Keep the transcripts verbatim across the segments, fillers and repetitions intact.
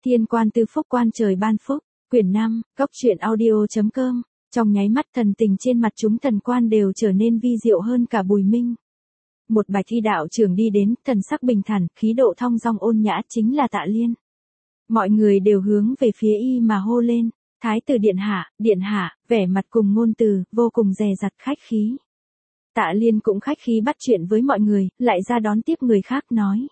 Thiên quan tư phúc quan trời ban phúc, quyển năm, góc truyện audio.com, trong nháy mắt thần tình trên mặt chúng thần quan đều trở nên vi diệu hơn cả Bùi Minh. Một bài thi đạo trưởng đi đến, thần sắc bình thản, khí độ thong dong ôn nhã chính là Tạ Liên. Mọi người đều hướng về phía y mà hô lên, Thái tử điện hạ, điện hạ, vẻ mặt cùng ngôn từ, vô cùng dè dặt khách khí. Tạ Liên cũng khách khí bắt chuyện với mọi người, lại ra đón tiếp người khác nói.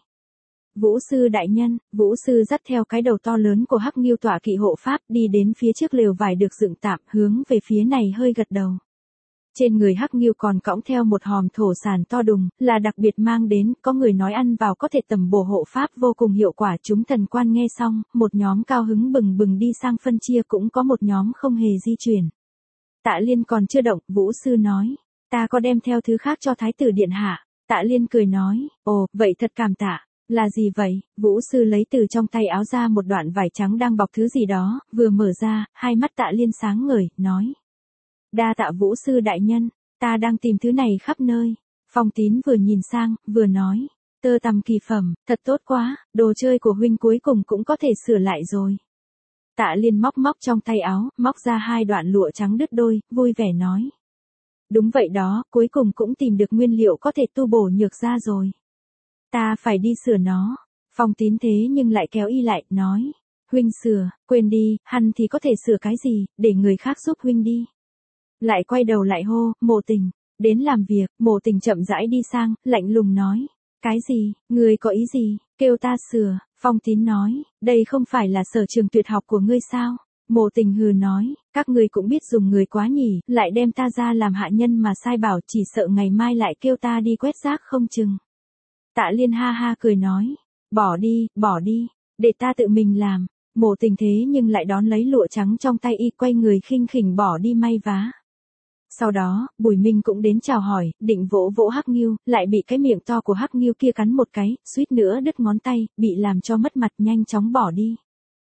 Vũ sư đại nhân, Vũ sư dắt theo cái đầu to lớn của Hắc Nghiêu tọa kỵ hộ pháp đi đến phía trước lều vải được dựng tạm, hướng về phía này hơi gật đầu. Trên người Hắc Nghiêu còn cõng theo một hòm thổ sản to đùng, là đặc biệt mang đến, có người nói ăn vào có thể tầm bổ hộ pháp vô cùng hiệu quả. Chúng thần quan nghe xong, một nhóm cao hứng bừng bừng đi sang phân chia, cũng có một nhóm không hề di chuyển. Tạ Liên còn chưa động, Vũ sư nói, ta có đem theo thứ khác cho Thái tử điện hạ. Tạ Liên cười nói, ồ, vậy thật cảm tạ. Là gì vậy? Vũ sư lấy từ trong tay áo ra một đoạn vải trắng đang bọc thứ gì đó, vừa mở ra, hai mắt Tạ Liên sáng ngời, nói. Đa tạ Vũ sư đại nhân, ta đang tìm thứ này khắp nơi. Phong Tín vừa nhìn sang, vừa nói, tơ tằm kỳ phẩm, thật tốt quá, đồ chơi của huynh cuối cùng cũng có thể sửa lại rồi. Tạ Liên móc móc trong tay áo, móc ra hai đoạn lụa trắng đứt đôi, vui vẻ nói. Đúng vậy đó, cuối cùng cũng tìm được nguyên liệu có thể tu bổ nhược ra rồi. Ta phải đi sửa nó. Phong Tín thế nhưng lại kéo y lại, nói. Huynh sửa, quên đi, hắn thì có thể sửa cái gì, để người khác giúp huynh đi. Lại quay đầu lại hô, Mộ Tình, đến làm việc. Mộ Tình chậm rãi đi sang, lạnh lùng nói. Cái gì, người có ý gì, kêu ta sửa. Phong Tín nói, đây không phải là sở trường tuyệt học của ngươi sao? Mộ Tình hừ nói, các ngươi cũng biết dùng người quá nhỉ, lại đem ta ra làm hạ nhân mà sai bảo, chỉ sợ ngày mai lại kêu ta đi quét rác không chừng. Tạ Liên ha ha cười nói, bỏ đi, bỏ đi, để ta tự mình làm. Mộ Tình thế nhưng lại đón lấy lụa trắng trong tay y, quay người khinh khỉnh bỏ đi may vá. Sau đó, Bùi Minh cũng đến chào hỏi, định vỗ vỗ Hắc Nghiêu, lại bị cái miệng to của Hắc Nghiêu kia cắn một cái, suýt nữa đứt ngón tay, bị làm cho mất mặt, nhanh chóng bỏ đi.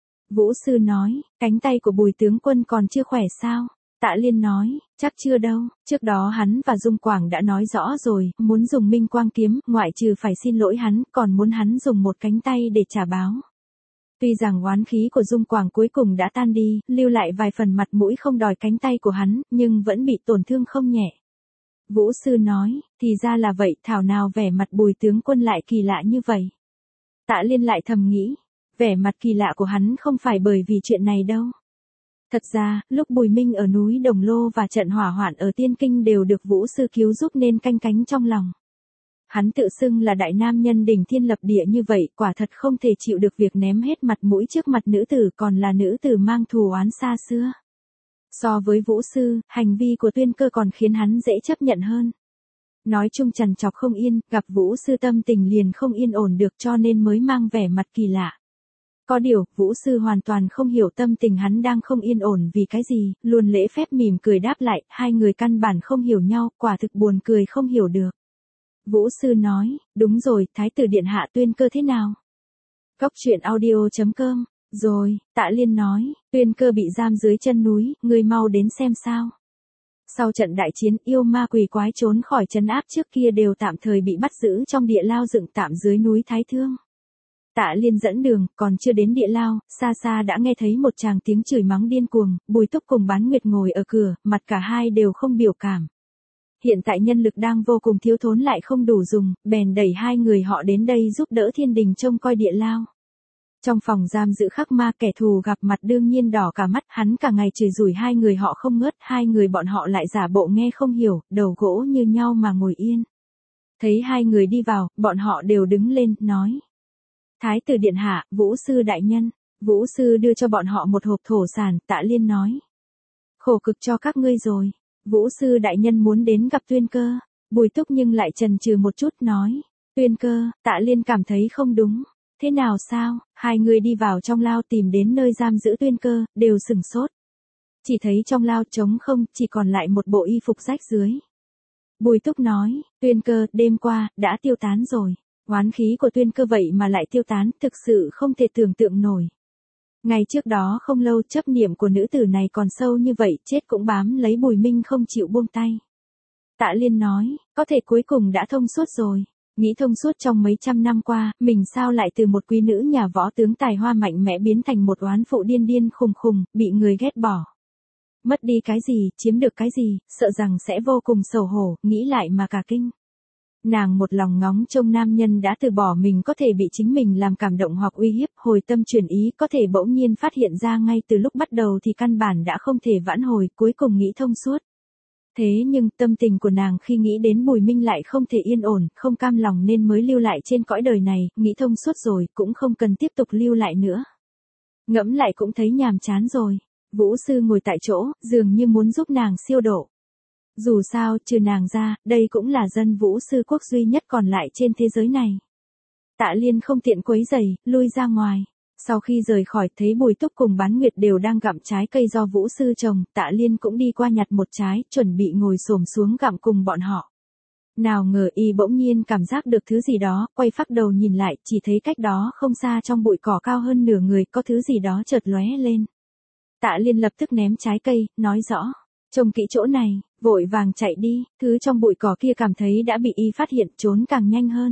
Vũ sư nói, cánh tay của Bùi tướng quân còn chưa khỏe sao? Tạ Liên nói, chắc chưa đâu, trước đó hắn và Dung Quảng đã nói rõ rồi, muốn dùng Minh Quang kiếm, ngoại trừ phải xin lỗi hắn, còn muốn hắn dùng một cánh tay để trả báo. Tuy rằng oán khí của Dung Quảng cuối cùng đã tan đi, lưu lại vài phần mặt mũi không đòi cánh tay của hắn, nhưng vẫn bị tổn thương không nhẹ. Vũ sư nói, thì ra là vậy, thảo nào vẻ mặt Bùi tướng quân lại kỳ lạ như vậy. Tạ Liên lại thầm nghĩ, vẻ mặt kỳ lạ của hắn không phải bởi vì chuyện này đâu. Thật ra, lúc Bùi Minh ở núi Đồng Lô và trận hỏa hoạn ở Tiên Kinh đều được Vũ sư cứu giúp nên canh cánh trong lòng. Hắn tự xưng là đại nam nhân đỉnh thiên lập địa như vậy, quả thật không thể chịu được việc ném hết mặt mũi trước mặt nữ tử, còn là nữ tử mang thù oán xa xưa. So với Vũ sư, hành vi của Tuyên Cơ còn khiến hắn dễ chấp nhận hơn. Nói chung trằn trọc không yên, gặp Vũ sư tâm tình liền không yên ổn được, cho nên mới mang vẻ mặt kỳ lạ. Có điều, Vũ sư hoàn toàn không hiểu tâm tình hắn đang không yên ổn vì cái gì, luôn lễ phép mỉm cười đáp lại, hai người căn bản không hiểu nhau, quả thực buồn cười không hiểu được. Vũ sư nói, đúng rồi, Thái tử điện hạ Tuyên Cơ thế nào? Góc truyện audio.com, rồi, Tạ Liên nói, Tuyên Cơ bị giam dưới chân núi, ngươi mau đến xem sao. Sau trận đại chiến, yêu ma quỷ quái trốn khỏi trấn áp trước kia đều tạm thời bị bắt giữ trong địa lao dựng tạm dưới núi Thái Thương. Tạ Liên dẫn đường, còn chưa đến địa lao, xa xa đã nghe thấy một tràng tiếng chửi mắng điên cuồng, Bùi Túc cùng Bán Nguyệt ngồi ở cửa, mặt cả hai đều không biểu cảm. Hiện tại nhân lực đang vô cùng thiếu thốn lại không đủ dùng, bèn đẩy hai người họ đến đây giúp đỡ Thiên Đình trông coi địa lao. Trong phòng giam giữ Khắc Ma, kẻ thù gặp mặt đương nhiên đỏ cả mắt, hắn cả ngày chửi rủi hai người họ không ngớt, hai người bọn họ lại giả bộ nghe không hiểu, đầu gỗ như nhau mà ngồi yên. Thấy hai người đi vào, bọn họ đều đứng lên, nói. Thái tử điện hạ, Vũ sư đại nhân. Vũ sư đưa cho bọn họ một hộp thổ sản, Tạ Liên nói. Khổ cực cho các ngươi rồi. Vũ sư đại nhân muốn đến gặp Tuyên Cơ. Bùi Túc nhưng lại chần chừ một chút, nói. Tuyên Cơ, Tạ Liên cảm thấy không đúng. Thế nào sao? Hai người đi vào trong lao tìm đến nơi giam giữ Tuyên Cơ, đều sửng sốt. Chỉ thấy trong lao trống không, chỉ còn lại một bộ y phục rách dưới. Bùi Túc nói, Tuyên Cơ, đêm qua, đã tiêu tán rồi. Oán khí của Tuyên Cơ vậy mà lại tiêu tán, thực sự không thể tưởng tượng nổi. Ngày trước đó không lâu, chấp niệm của nữ tử này còn sâu như vậy, chết cũng bám lấy Bùi Minh không chịu buông tay. Tạ Liên nói, có thể cuối cùng đã thông suốt rồi. Nghĩ thông suốt trong mấy trăm năm qua, mình sao lại từ một quý nữ nhà võ tướng tài hoa mạnh mẽ biến thành một oán phụ điên điên khùng khùng, bị người ghét bỏ. Mất đi cái gì, chiếm được cái gì, sợ rằng sẽ vô cùng xấu hổ, nghĩ lại mà cả kinh. Nàng một lòng ngóng trông nam nhân đã từ bỏ mình có thể bị chính mình làm cảm động hoặc uy hiếp, hồi tâm chuyển ý có thể bỗng nhiên phát hiện ra ngay từ lúc bắt đầu thì căn bản đã không thể vãn hồi, cuối cùng nghĩ thông suốt. Thế nhưng tâm tình của nàng khi nghĩ đến Bùi Minh lại không thể yên ổn, không cam lòng nên mới lưu lại trên cõi đời này, nghĩ thông suốt rồi, cũng không cần tiếp tục lưu lại nữa. Ngẫm lại cũng thấy nhàm chán rồi. Vũ sư ngồi tại chỗ, dường như muốn giúp nàng siêu độ. Dù sao, trừ nàng ra, đây cũng là dân vũ sư quốc duy nhất còn lại trên thế giới này. Tạ Liên không tiện quấy rầy, lui ra ngoài. Sau khi rời khỏi thấy Bùi Túc cùng Bán Nguyệt đều đang gặm trái cây do vũ sư trồng, Tạ Liên cũng đi qua nhặt một trái, chuẩn bị ngồi xổm xuống gặm cùng bọn họ. Nào ngờ y bỗng nhiên cảm giác được thứ gì đó, quay phác đầu nhìn lại, chỉ thấy cách đó không xa trong bụi cỏ cao hơn nửa người, có thứ gì đó chợt lóe lên. Tạ Liên lập tức ném trái cây, nói rõ, trông kỹ chỗ này, vội vàng chạy đi, thứ trong bụi cỏ kia cảm thấy đã bị y phát hiện, trốn càng nhanh hơn.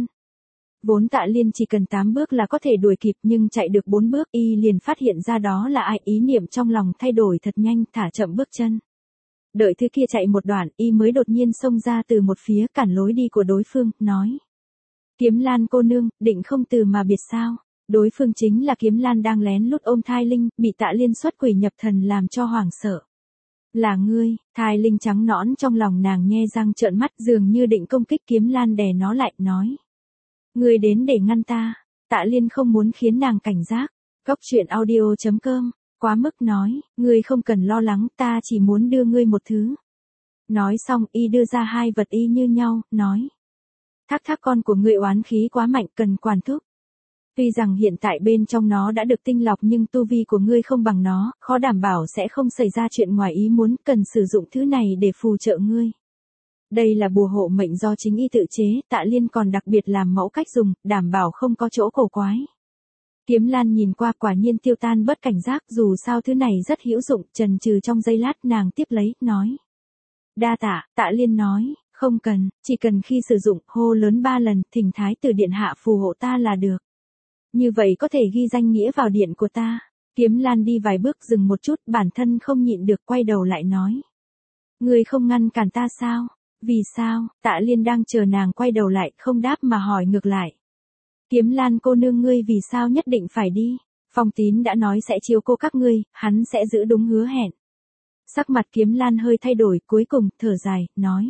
Vốn Tạ Liên chỉ cần tám bước là có thể đuổi kịp nhưng chạy được bốn bước y liền phát hiện ra đó là ai, ý niệm trong lòng thay đổi thật nhanh, thả chậm bước chân. Đợi thứ kia chạy một đoạn y mới đột nhiên xông ra từ một phía cản lối đi của đối phương, nói. Kiếm Lan cô nương, định không từ mà biệt sao? Đối phương chính là Kiếm Lan đang lén lút ôm Thai Linh, bị Tạ Liên xuất quỷ nhập thần làm cho hoảng sợ. Là ngươi, Thai Linh trắng nõn trong lòng nàng nhe răng trợn mắt dường như định công kích Kiếm Lan đè nó lại, nói. Ngươi đến để ngăn ta. Tạ Liên không muốn khiến nàng cảnh giác. Góc truyện audio chấm com, quá mức nói, ngươi không cần lo lắng, ta chỉ muốn đưa ngươi một thứ. Nói xong y đưa ra hai vật y như nhau, nói. Thác thác con của ngươi oán khí quá mạnh cần quản thúc. Tuy rằng hiện tại bên trong nó đã được tinh lọc nhưng tu vi của ngươi không bằng nó, khó đảm bảo sẽ không xảy ra chuyện ngoài ý muốn, cần sử dụng thứ này để phù trợ ngươi. Đây là bùa hộ mệnh do chính y tự chế, Tạ Liên còn đặc biệt làm mẫu cách dùng, đảm bảo không có chỗ cổ quái. Kiếm Lan nhìn qua quả nhiên tiêu tan bớt cảnh giác, dù sao thứ này rất hữu dụng, chần chừ trong giây lát nàng tiếp lấy, nói. Đa tạ, Tạ Liên nói, không cần, chỉ cần khi sử dụng, hô lớn ba lần, thỉnh Thái tử điện hạ phù hộ ta là được. Như vậy có thể ghi danh nghĩa vào điện của ta. Kiếm Lan đi vài bước dừng một chút, bản thân không nhịn được quay đầu lại nói. Ngươi không ngăn cản ta sao? Vì sao? Tạ Liên đang chờ nàng quay đầu lại, không đáp mà hỏi ngược lại. Kiếm Lan cô nương ngươi vì sao nhất định phải đi? Phong Tín đã nói sẽ chiếu cố các ngươi, hắn sẽ giữ đúng hứa hẹn. Sắc mặt Kiếm Lan hơi thay đổi, cuối cùng, thở dài, nói.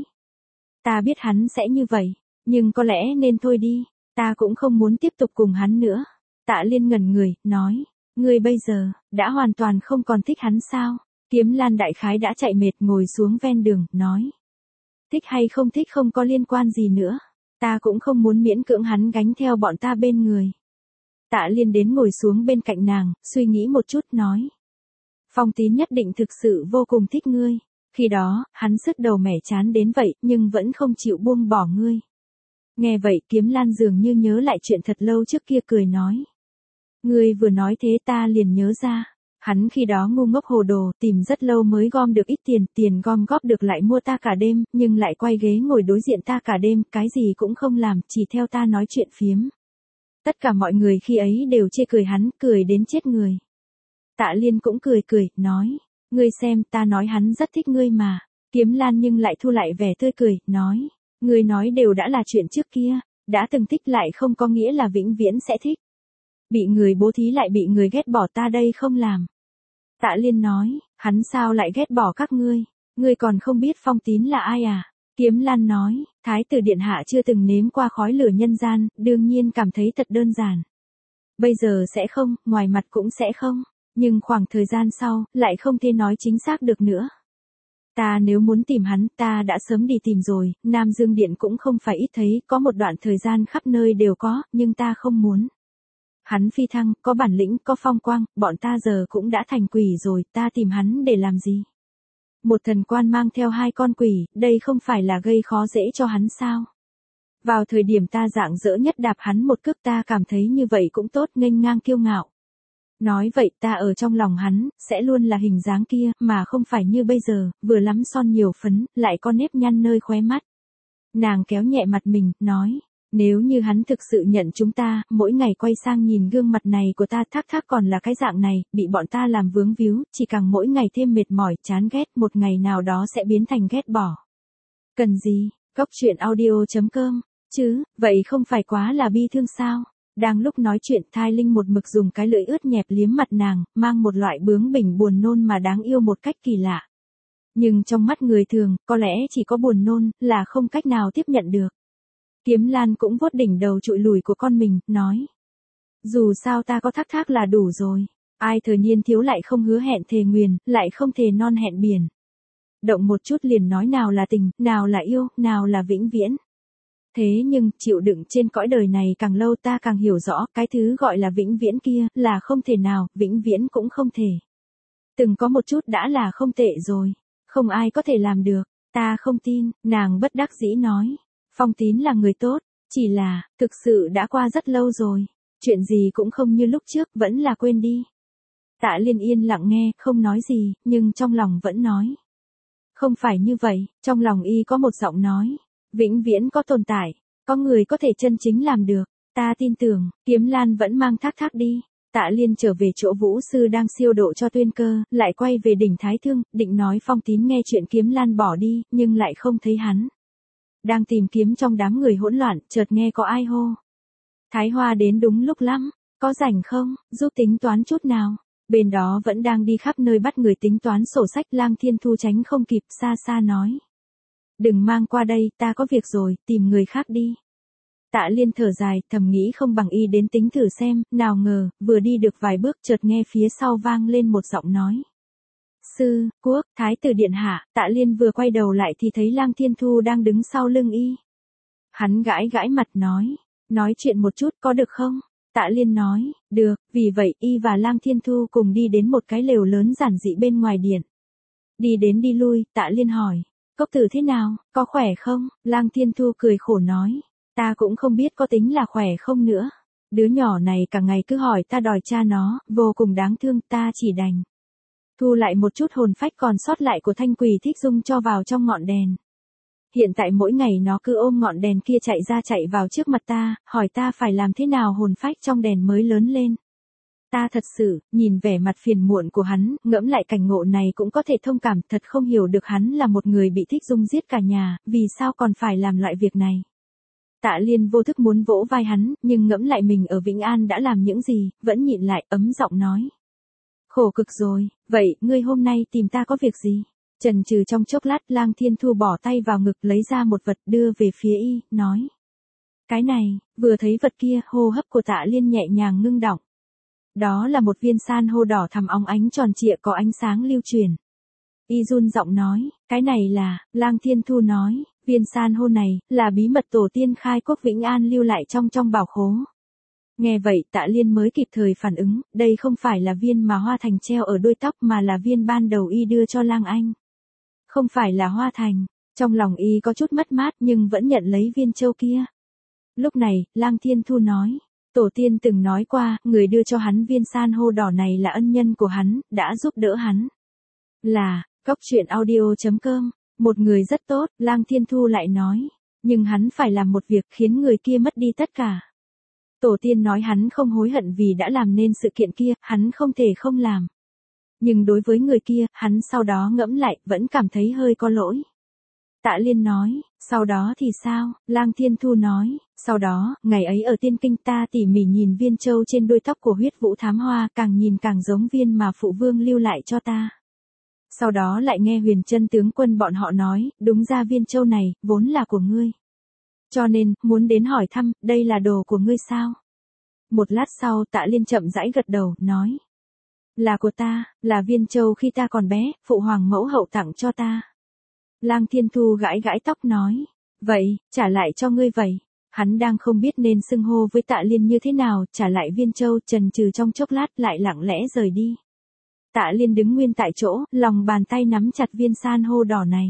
Ta biết hắn sẽ như vậy, nhưng có lẽ nên thôi đi, ta cũng không muốn tiếp tục cùng hắn nữa. Tạ Liên ngẩn người, nói. Ngươi bây giờ, đã hoàn toàn không còn thích hắn sao? Kiếm Lan đại khái đã chạy mệt ngồi xuống ven đường, nói. Thích hay không thích không có liên quan gì nữa. Ta cũng không muốn miễn cưỡng hắn gánh theo bọn ta bên người. Tạ Liên đến ngồi xuống bên cạnh nàng, suy nghĩ một chút, nói. Phong Tín nhất định thực sự vô cùng thích ngươi. Khi đó, hắn sứt đầu mẻ chán đến vậy, nhưng vẫn không chịu buông bỏ ngươi. Nghe vậy Kiếm Lan dường như nhớ lại chuyện thật lâu trước kia, cười nói. Ngươi vừa nói thế ta liền nhớ ra. Hắn khi đó ngu ngốc hồ đồ, tìm rất lâu mới gom được ít tiền, tiền gom góp được lại mua ta cả đêm, nhưng lại quay ghế ngồi đối diện ta cả đêm, cái gì cũng không làm, chỉ theo ta nói chuyện phiếm. Tất cả mọi người khi ấy đều chê cười hắn, cười đến chết người. Tạ Liên cũng cười cười, nói, ngươi xem, ta nói hắn rất thích ngươi mà. Kiếm Lan nhưng lại thu lại vẻ tươi cười, nói, ngươi nói đều đã là chuyện trước kia, đã từng thích lại không có nghĩa là vĩnh viễn sẽ thích. Bị người bố thí lại bị người ghét bỏ ta đây không làm. Tạ Liên nói, hắn sao lại ghét bỏ các ngươi, ngươi còn không biết Phong Tín là ai à? Kiếm Lan nói, Thái tử điện hạ chưa từng nếm qua khói lửa nhân gian, đương nhiên cảm thấy thật đơn giản. Bây giờ sẽ không, ngoài mặt cũng sẽ không, nhưng khoảng thời gian sau, lại không thể nói chính xác được nữa. Ta nếu muốn tìm hắn, ta đã sớm đi tìm rồi, Nam Dương Điện cũng không phải ít thấy, có một đoạn thời gian khắp nơi đều có, nhưng ta không muốn. Hắn phi thăng, có bản lĩnh, có phong quang, bọn ta giờ cũng đã thành quỷ rồi, ta tìm hắn để làm gì? Một thần quan mang theo hai con quỷ, đây không phải là gây khó dễ cho hắn sao? Vào thời điểm ta rạng rỡ nhất đạp hắn một cước, ta cảm thấy như vậy cũng tốt, nghênh ngang kiêu ngạo. Nói vậy ta ở trong lòng hắn, sẽ luôn là hình dáng kia, mà không phải như bây giờ, vừa lắm son nhiều phấn, lại có nếp nhăn nơi khóe mắt. Nàng kéo nhẹ mặt mình, nói, Nếu như hắn thực sự nhận chúng ta, mỗi ngày quay sang nhìn gương mặt này của ta thắc thắc còn là cái dạng này, bị bọn ta làm vướng víu, chỉ càng mỗi ngày thêm mệt mỏi, chán ghét, một ngày nào đó sẽ biến thành ghét bỏ. Cần gì, Cốc truyện audio chấm com, chứ, vậy không phải quá là bi thương sao? Đang lúc nói chuyện, Thai Linh một mực dùng cái lưỡi ướt nhẹp liếm mặt nàng, mang một loại bướng bỉnh buồn nôn mà đáng yêu một cách kỳ lạ. Nhưng trong mắt người thường, có lẽ chỉ có buồn nôn, là không cách nào tiếp nhận được. Kiếm Lan cũng vuốt đỉnh đầu trụi lùi của con mình, nói. Dù sao ta có thắc thác là đủ rồi. Ai thờ nhiên thiếu lại không hứa hẹn thề nguyền, lại không thề non hẹn biển. Động một chút liền nói nào là tình, nào là yêu, nào là vĩnh viễn. Thế nhưng, chịu đựng trên cõi đời này càng lâu ta càng hiểu rõ, cái thứ gọi là vĩnh viễn kia, là không thể nào, vĩnh viễn cũng không thể. Từng có một chút đã là không tệ rồi. Không ai có thể làm được. Ta không tin, nàng bất đắc dĩ nói. Phong Tín là người tốt, chỉ là, thực sự đã qua rất lâu rồi. Chuyện gì cũng không như lúc trước, vẫn là quên đi. Tạ Liên yên lặng nghe, không nói gì, nhưng trong lòng vẫn nói. Không phải như vậy, trong lòng y có một giọng nói. Vĩnh viễn có tồn tại, có người có thể chân chính làm được. Ta tin tưởng, Kiếm Lan vẫn mang thác thác đi. Tạ Liên trở về chỗ Vũ Sư đang siêu độ cho Tuyên Cơ, lại quay về đỉnh Thái Thương, định nói Phong Tín nghe chuyện Kiếm Lan bỏ đi, nhưng lại không thấy hắn. Đang tìm kiếm trong đám người hỗn loạn, chợt nghe có ai hô. Thái Hoa đến đúng lúc lắm, có rảnh không, giúp tính toán chút nào. Bên đó vẫn đang đi khắp nơi bắt người tính toán sổ sách, Lang Thiên Thu tránh không kịp, xa xa nói. Đừng mang qua đây, ta có việc rồi, tìm người khác đi. Tạ Liên thở dài, thầm nghĩ không bằng y đến tính thử xem, nào ngờ, vừa đi được vài bước chợt nghe phía sau vang lên một giọng nói. Sư, Quốc, Thái tử điện hạ, Tạ Liên vừa quay đầu lại thì thấy Lang Thiên Thu đang đứng sau lưng y. Hắn gãi gãi mặt nói, nói chuyện một chút có được không? Tạ Liên nói, được, vì vậy y và Lang Thiên Thu cùng đi đến một cái lều lớn giản dị bên ngoài điện. Đi đến đi lui, Tạ Liên hỏi, Cốc tử thế nào, có khỏe không? Lang Thiên Thu cười khổ nói, ta cũng không biết có tính là khỏe không nữa. Đứa nhỏ này cả ngày cứ hỏi ta đòi cha nó, vô cùng đáng thương, ta chỉ đành thu lại một chút hồn phách còn sót lại của Thanh Quỳ Thích Dung cho vào trong ngọn đèn. Hiện tại mỗi ngày nó cứ ôm ngọn đèn kia chạy ra chạy vào trước mặt ta, hỏi ta phải làm thế nào hồn phách trong đèn mới lớn lên. Ta thật sự, nhìn vẻ mặt phiền muộn của hắn, ngẫm lại cảnh ngộ này cũng có thể thông cảm, thật không hiểu được hắn là một người bị Thích Dung giết cả nhà, vì sao còn phải làm loại việc này. Tạ Liên vô thức muốn vỗ vai hắn, nhưng ngẫm lại mình ở Vĩnh An đã làm những gì, vẫn nhịn lại, ấm giọng nói. Khổ cực rồi, vậy, ngươi hôm nay tìm ta có việc gì? Chần chừ trong chốc lát, Lang Thiên Thu bỏ tay vào ngực lấy ra một vật đưa về phía y, nói. Cái này, vừa thấy vật kia, hô hấp của Tạ Liên nhẹ nhàng ngưng đọng. Đó là một viên san hô đỏ thắm óng ánh tròn trịa có ánh sáng lưu truyền. Y run giọng nói, cái này là, Lang Thiên Thu nói, viên san hô này, là bí mật tổ tiên khai quốc Vĩnh An lưu lại trong trong bảo khố. Nghe vậy Tạ Liên mới kịp thời phản ứng, đây không phải là viên mà Hoa Thành treo ở đuôi tóc mà là viên ban đầu y đưa cho Lang Anh. Không phải là Hoa Thành, trong lòng y có chút mất mát nhưng vẫn nhận lấy viên châu kia. Lúc này, Lang Thiên Thu nói, tổ tiên từng nói qua, người đưa cho hắn viên san hô đỏ này là ân nhân của hắn, đã giúp đỡ hắn. Là, Cốc truyện audio chấm com, một người rất tốt, Lang Thiên Thu lại nói, nhưng hắn phải làm một việc khiến người kia mất đi tất cả. Tổ tiên nói hắn không hối hận vì đã làm nên sự kiện kia, hắn không thể không làm. Nhưng đối với người kia, hắn sau đó ngẫm lại, vẫn cảm thấy hơi có lỗi. Tạ Liên nói, sau đó thì sao? Lang Thiên Thu nói, sau đó, ngày ấy ở Tiên Kinh ta tỉ mỉ nhìn viên châu trên đuôi tóc của Huyết Vũ Thám Hoa, càng nhìn càng giống viên mà phụ vương lưu lại cho ta. Sau đó lại nghe Huyền Chân tướng quân bọn họ nói, đúng ra viên châu này, vốn là của ngươi. Cho nên, muốn đến hỏi thăm, đây là đồ của ngươi sao? Một lát sau Tạ Liên chậm rãi gật đầu, nói. Là của ta, là viên châu khi ta còn bé, phụ hoàng mẫu hậu tặng cho ta. Lang Thiên Thu gãi gãi tóc nói. Vậy, trả lại cho ngươi vậy. Hắn đang không biết nên xưng hô với Tạ Liên như thế nào, trả lại viên châu, chần chừ trong chốc lát lại lặng lẽ rời đi. Tạ Liên đứng nguyên tại chỗ, lòng bàn tay nắm chặt viên san hô đỏ này.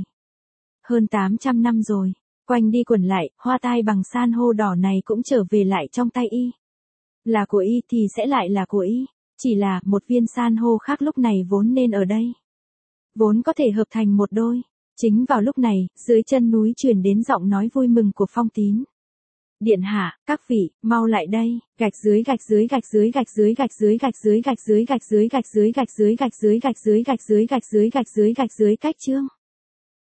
Hơn tám trăm năm rồi, quanh đi quẩn lại, hoa tai bằng san hô đỏ này cũng trở về lại trong tay y. Là của y thì sẽ lại là của y, chỉ là một viên san hô khác lúc này vốn nên ở đây. Vốn có thể hợp thành một đôi. Chính vào lúc này, dưới chân núi truyền đến giọng nói vui mừng của Phong Tín. Điện hạ, các vị, mau lại đây, gạch dưới gạch dưới gạch dưới gạch dưới gạch dưới gạch dưới gạch dưới gạch dưới gạch dưới gạch dưới gạch dưới gạch dưới gạch dưới gạch dưới gạch dưới gạch dưới cách chương.